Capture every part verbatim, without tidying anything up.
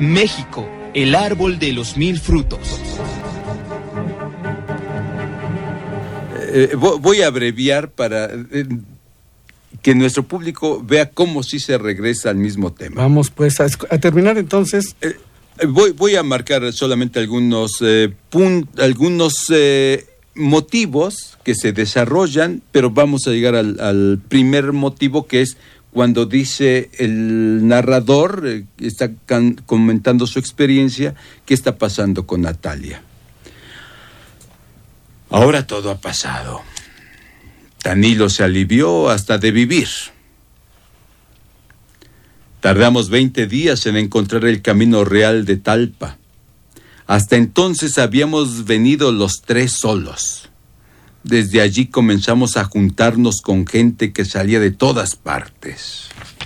México, el árbol de los mil frutos. Eh, voy a abreviar para eh, que nuestro público vea cómo sí se regresa al mismo tema. Vamos pues a, a terminar entonces. Eh, voy, voy a marcar solamente algunos, eh, punt, algunos eh, motivos que se desarrollan, pero vamos a llegar al, al primer motivo, que es cuando dice el narrador, eh, está can, comentando su experiencia, qué está pasando con Natalia. Ahora todo ha pasado. Tanilo se alivió hasta de vivir. Tardamos veinte días en encontrar el camino real de Talpa. Hasta entonces habíamos venido los tres solos. Desde allí comenzamos a juntarnos con gente que salía de todas partes.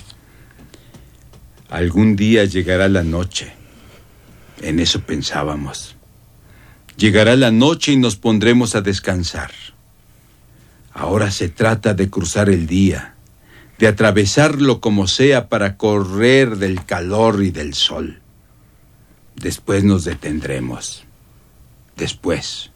Algún día llegará la noche. En eso pensábamos. Llegará la noche y nos pondremos a descansar. Ahora se trata de cruzar el día, de atravesarlo como sea para correr del calor y del sol. Después nos detendremos. Después.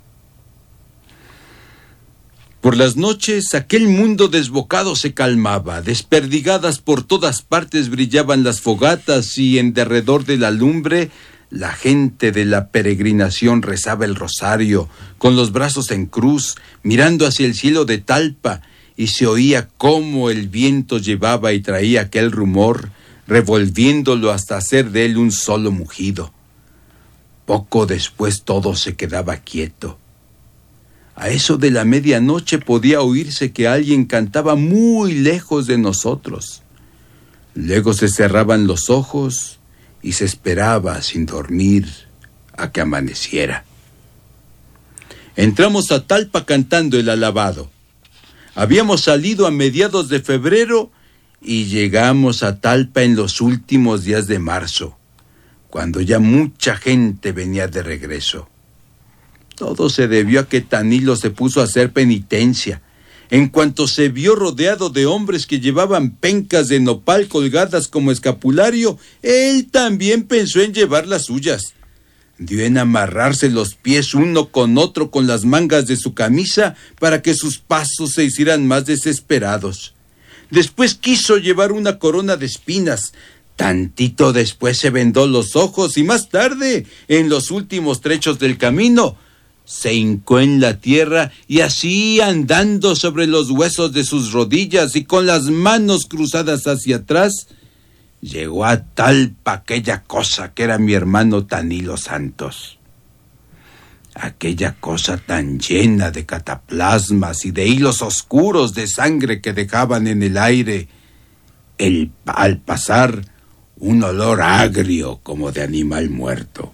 Por las noches, aquel mundo desbocado se calmaba. Desperdigadas por todas partes brillaban las fogatas y en derredor de la lumbre la gente de la peregrinación rezaba el rosario, con los brazos en cruz, mirando hacia el cielo de Talpa, y se oía cómo el viento llevaba y traía aquel rumor, revolviéndolo hasta hacer de él un solo mugido. Poco después todo se quedaba quieto. A eso de la medianoche podía oírse que alguien cantaba muy lejos de nosotros. Luego se cerraban los ojos y se esperaba sin dormir a que amaneciera. Entramos a Talpa cantando el alabado. Habíamos salido a mediados de febrero y llegamos a Talpa en los últimos días de marzo, cuando ya mucha gente venía de regreso. Todo se debió a que Tanilo se puso a hacer penitencia. En cuanto se vio rodeado de hombres que llevaban pencas de nopal colgadas como escapulario, él también pensó en llevar las suyas. Dio en amarrarse los pies uno con otro con las mangas de su camisa para que sus pasos se hicieran más desesperados. Después quiso llevar una corona de espinas. Tantito después se vendó los ojos y más tarde, en los últimos trechos del camino, se hincó en la tierra y así andando sobre los huesos de sus rodillas y con las manos cruzadas hacia atrás, llegó a Talpa aquella cosa que era mi hermano Tanilo Santos. Aquella cosa tan llena de cataplasmas y de hilos oscuros de sangre que dejaban en el aire, el, al pasar, un olor agrio como de animal muerto.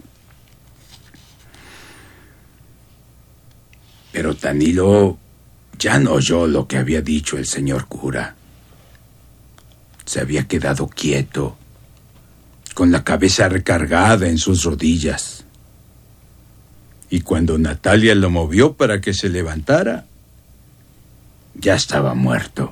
Pero Tanilo ya no oyó lo que había dicho el señor cura. Se había quedado quieto, con la cabeza recargada en sus rodillas. Y cuando Natalia lo movió para que se levantara, ya estaba muerto.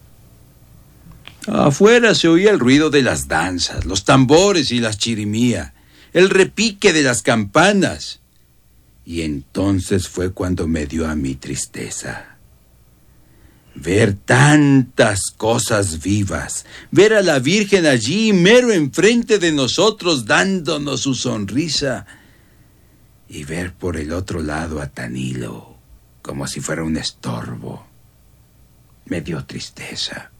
Afuera se oía el ruido de las danzas, los tambores y las chirimía, el repique de las campanas. Y entonces fue cuando me dio a mí tristeza. Ver tantas cosas vivas, ver a la Virgen allí, mero enfrente de nosotros, dándonos su sonrisa, y ver por el otro lado a Tanilo, como si fuera un estorbo. Me dio tristeza.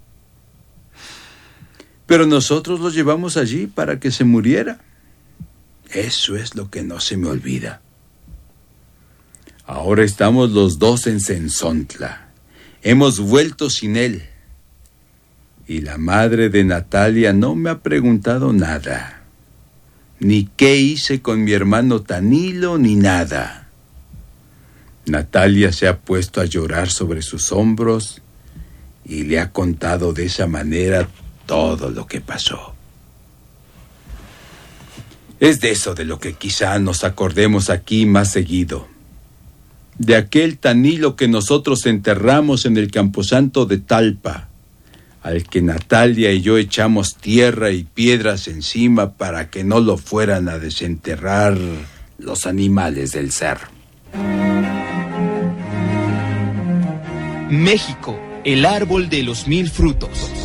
Pero nosotros lo llevamos allí para que se muriera. Eso es lo que no se me olvida. Ahora estamos los dos en Cenzontla. Hemos vuelto sin él. Y la madre de Natalia no me ha preguntado nada. Ni qué hice con mi hermano Tanilo, ni nada. Natalia se ha puesto a llorar sobre sus hombros y le ha contado de esa manera todo lo que pasó. Es de eso de lo que quizá nos acordemos aquí más seguido. De aquel Tanilo que nosotros enterramos en el camposanto de Talpa, al que Natalia y yo echamos tierra y piedras encima para que no lo fueran a desenterrar los animales del cerro. México, el árbol de los mil frutos.